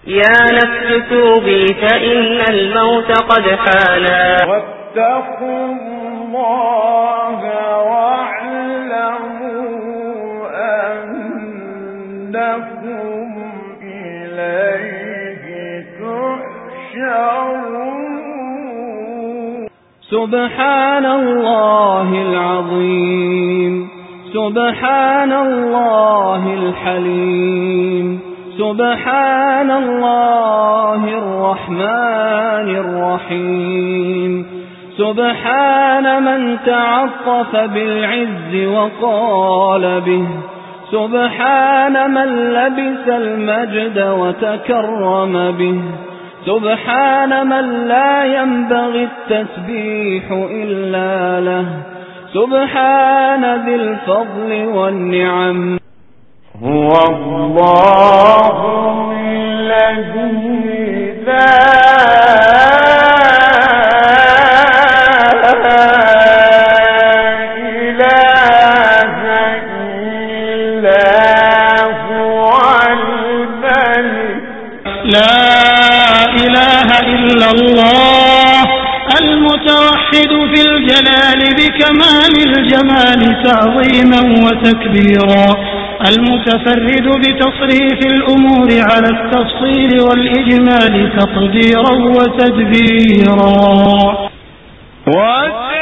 يا نفس توبي فإن الموت قد حانا واتقوا الله واعلموا أنكم إليه تحشرون. سبحان الله العظيم، سبحان الله الحليم، سبحان الله الرحمن الرحيم، سبحان من تعطف بالعز وقال به، سبحان من لبس المجد وتكرم به، سبحان من لا ينبغي التسبيح إلا له، سبحان ذي الفضل والنعم. هو الله الذي لا إله إلا هو الملك. لا إله إلا الله المتوحد في الجلال بكمال الجمال تعظيما وتكبيرا، المتفرد بتصريف الأمور على التفصيل والإجمال تقديرا وتدبيرا.